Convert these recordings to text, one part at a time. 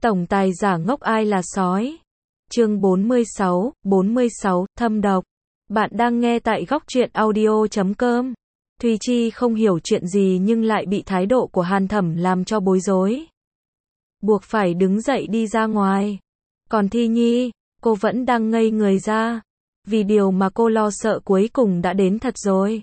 Tổng tài giả ngốc ai là sói. Chương 46, thâm độc. Bạn đang nghe tại góc truyện audio.com. Thùy Chi không hiểu chuyện gì nhưng lại bị thái độ của Hàn Thẩm làm cho bối rối. Buộc phải đứng dậy đi ra ngoài. Còn Thi Nhi, cô vẫn đang ngây người ra. Vì điều mà cô lo sợ cuối cùng đã đến thật rồi.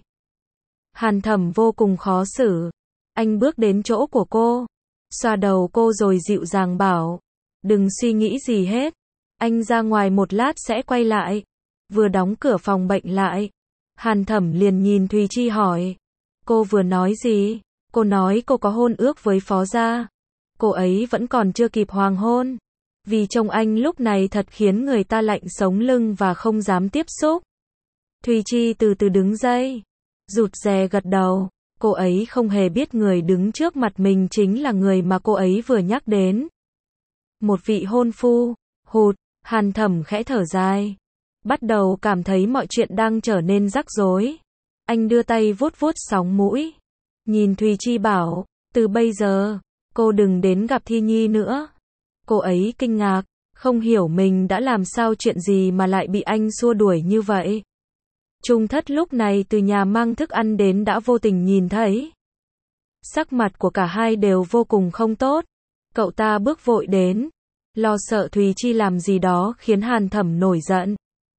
Hàn Thẩm vô cùng khó xử. Anh bước đến chỗ của cô, xoa đầu cô rồi dịu dàng bảo, đừng suy nghĩ gì hết, anh ra ngoài một lát sẽ quay lại. Vừa đóng cửa phòng bệnh lại, Hàn Thẩm liền nhìn Thùy Chi hỏi, cô vừa nói gì? Cô nói cô có hôn ước với Phó gia. Cô ấy vẫn còn chưa kịp hoàng hôn. Vì trông anh lúc này thật khiến người ta lạnh sống lưng và không dám tiếp xúc. Thùy Chi từ từ đứng dậy, rụt rè gật đầu. Cô ấy không hề biết người đứng trước mặt mình chính là người mà cô ấy vừa nhắc đến. Một vị hôn phu. Hụt. Hàn Thẩm khẽ thở dài, bắt đầu cảm thấy mọi chuyện đang trở nên rắc rối. Anh đưa tay vuốt vuốt sóng mũi, nhìn Thùy Chi bảo, từ bây giờ, cô đừng đến gặp Thi Nhi nữa. Cô ấy kinh ngạc, không hiểu mình đã làm sao chuyện gì mà lại bị anh xua đuổi như vậy. Trung Thất lúc này từ nhà mang thức ăn đến đã vô tình nhìn thấy. Sắc mặt của cả hai đều vô cùng không tốt. Cậu ta bước vội đến, lo sợ Thùy Chi làm gì đó khiến Hàn Thẩm nổi giận.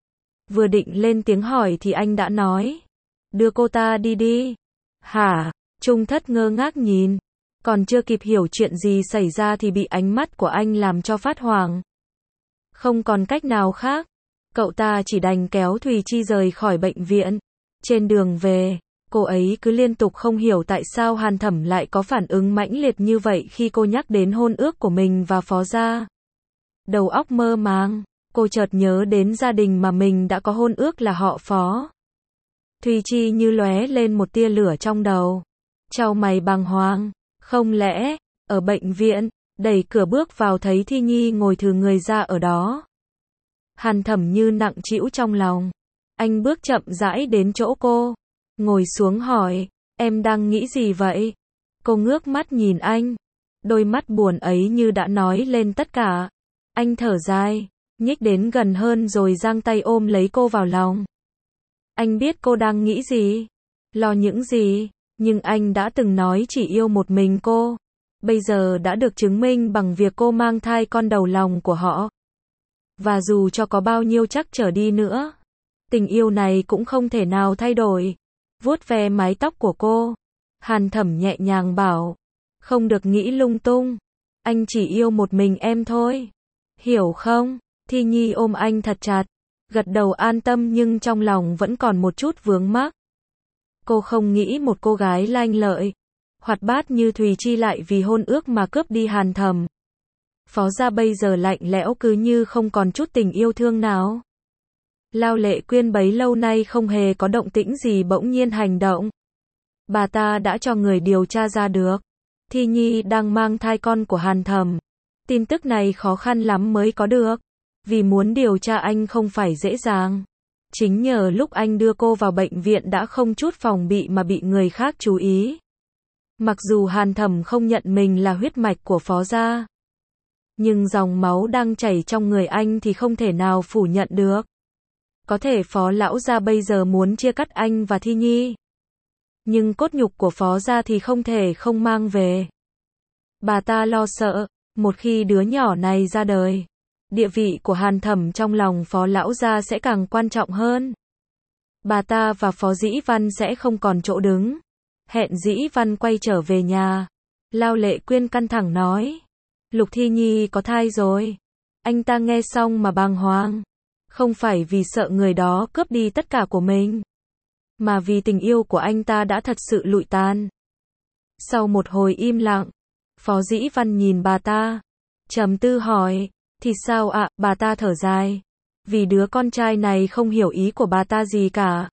Vừa định lên tiếng hỏi thì anh đã nói, đưa cô ta đi đi. Hả? Trung Thất ngơ ngác nhìn, còn chưa kịp hiểu chuyện gì xảy ra thì bị ánh mắt của anh làm cho phát hoảng. Không còn cách nào khác, cậu ta chỉ đành kéo Thùy Chi rời khỏi bệnh viện. Trên đường về, cô ấy cứ liên tục không hiểu tại sao Hàn Thẩm lại có phản ứng mãnh liệt như vậy khi cô nhắc đến hôn ước của mình và Phó gia. Đầu óc mơ màng, cô chợt nhớ đến gia đình mà mình đã có hôn ước là họ Phó. Thùy Chi như lóe lên một tia lửa trong đầu, chau mày bàng hoàng, không lẽ, ở bệnh viện, đẩy cửa bước vào thấy Thi Nhi ngồi thừ người ra ở đó. Hàn Thẩm như nặng trĩu trong lòng, anh bước chậm rãi đến chỗ cô, ngồi xuống hỏi, em đang nghĩ gì vậy? Cô ngước mắt nhìn anh, đôi mắt buồn ấy như đã nói lên tất cả. Anh thở dài, nhích đến gần hơn rồi giang tay ôm lấy cô vào lòng. Anh biết cô đang nghĩ gì, lo những gì, nhưng anh đã từng nói chỉ yêu một mình cô. Bây giờ đã được chứng minh bằng việc cô mang thai con đầu lòng của họ. Và dù cho có bao nhiêu trắc trở đi nữa, tình yêu này cũng không thể nào thay đổi. Vuốt ve mái tóc của cô, Hàn Thẩm nhẹ nhàng bảo, không được nghĩ lung tung, anh chỉ yêu một mình em thôi. Hiểu không? Thi Nhi ôm anh thật chặt, gật đầu an tâm nhưng trong lòng vẫn còn một chút vướng mắc. Cô không nghĩ một cô gái lanh lợi, hoạt bát như Thùy Chi lại vì hôn ước mà cướp đi Hàn Thẩm. Phó gia bây giờ lạnh lẽo cứ như không còn chút tình yêu thương nào. Lao Lệ Quyên bấy lâu nay không hề có động tĩnh gì bỗng nhiên hành động. Bà ta đã cho người điều tra ra được, Thi Nhi đang mang thai con của Hàn Thẩm. Tin tức này khó khăn lắm mới có được, vì muốn điều tra anh không phải dễ dàng. Chính nhờ lúc anh đưa cô vào bệnh viện đã không chút phòng bị mà bị người khác chú ý. Mặc dù Hàn Thẩm không nhận mình là huyết mạch của Phó gia, nhưng dòng máu đang chảy trong người anh thì không thể nào phủ nhận được. Có thể Phó lão gia bây giờ muốn chia cắt anh và Thi Nhi, nhưng cốt nhục của Phó gia thì không thể không mang về. Bà ta lo sợ, một khi đứa nhỏ này ra đời, địa vị của Hàn Thẩm trong lòng Phó lão gia sẽ càng quan trọng hơn. Bà ta và Phó Dĩ Văn sẽ không còn chỗ đứng. Hẹn Dĩ Văn quay trở về nhà, Lao Lệ Quyên căng thẳng nói, Lục Thi Nhi có thai rồi. Anh ta nghe xong mà bàng hoàng, không phải vì sợ người đó cướp đi tất cả của mình, mà vì tình yêu của anh ta đã thật sự lụi tàn. Sau một hồi im lặng, Phó Dĩ Văn nhìn bà ta, trầm tư hỏi, thì sao ạ? Bà ta thở dài, vì đứa con trai này không hiểu ý của bà ta gì cả.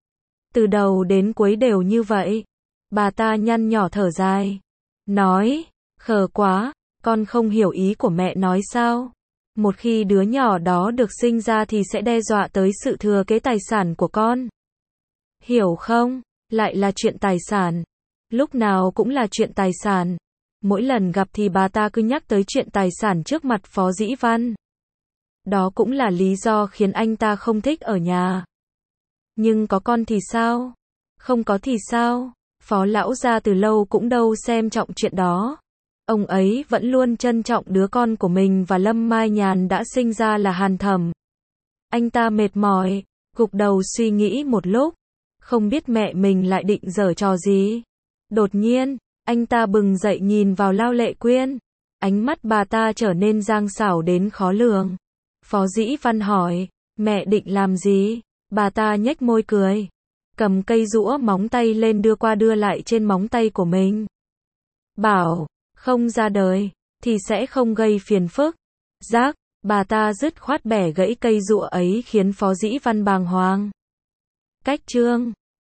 Từ đầu đến cuối đều như vậy. Bà ta nhăn nhỏ thở dài, nói, khờ quá, con không hiểu ý của mẹ nói sao? Một khi đứa nhỏ đó được sinh ra thì sẽ đe dọa tới sự thừa kế tài sản của con. Hiểu không? Lại là chuyện tài sản. Lúc nào cũng là chuyện tài sản. Mỗi lần gặp thì bà ta cứ nhắc tới chuyện tài sản trước mặt Phó Dĩ Văn. Đó cũng là lý do khiến anh ta không thích ở nhà. Nhưng có con thì sao? Không có thì sao? Phó lão gia từ lâu cũng đâu xem trọng chuyện đó. Ông ấy vẫn luôn trân trọng đứa con của mình và Lâm Mai Nhàn đã sinh ra là Hàn Thẩm. Anh ta mệt mỏi, gục đầu suy nghĩ một lúc, không biết mẹ mình lại định giở trò gì. Đột nhiên, anh ta bừng dậy nhìn vào Lao Lệ Quyên. Ánh mắt bà ta trở nên giang xảo đến khó lường. Phó Dĩ Văn hỏi, mẹ định làm gì? Bà ta nhếch môi cười, cầm cây giũa móng tay lên đưa qua đưa lại trên móng tay của mình. Bảo, không ra đời, thì sẽ không gây phiền phức. Rác, bà ta dứt khoát bẻ gãy cây giũa ấy khiến Phó Dĩ Văn bàng hoàng. Cách chương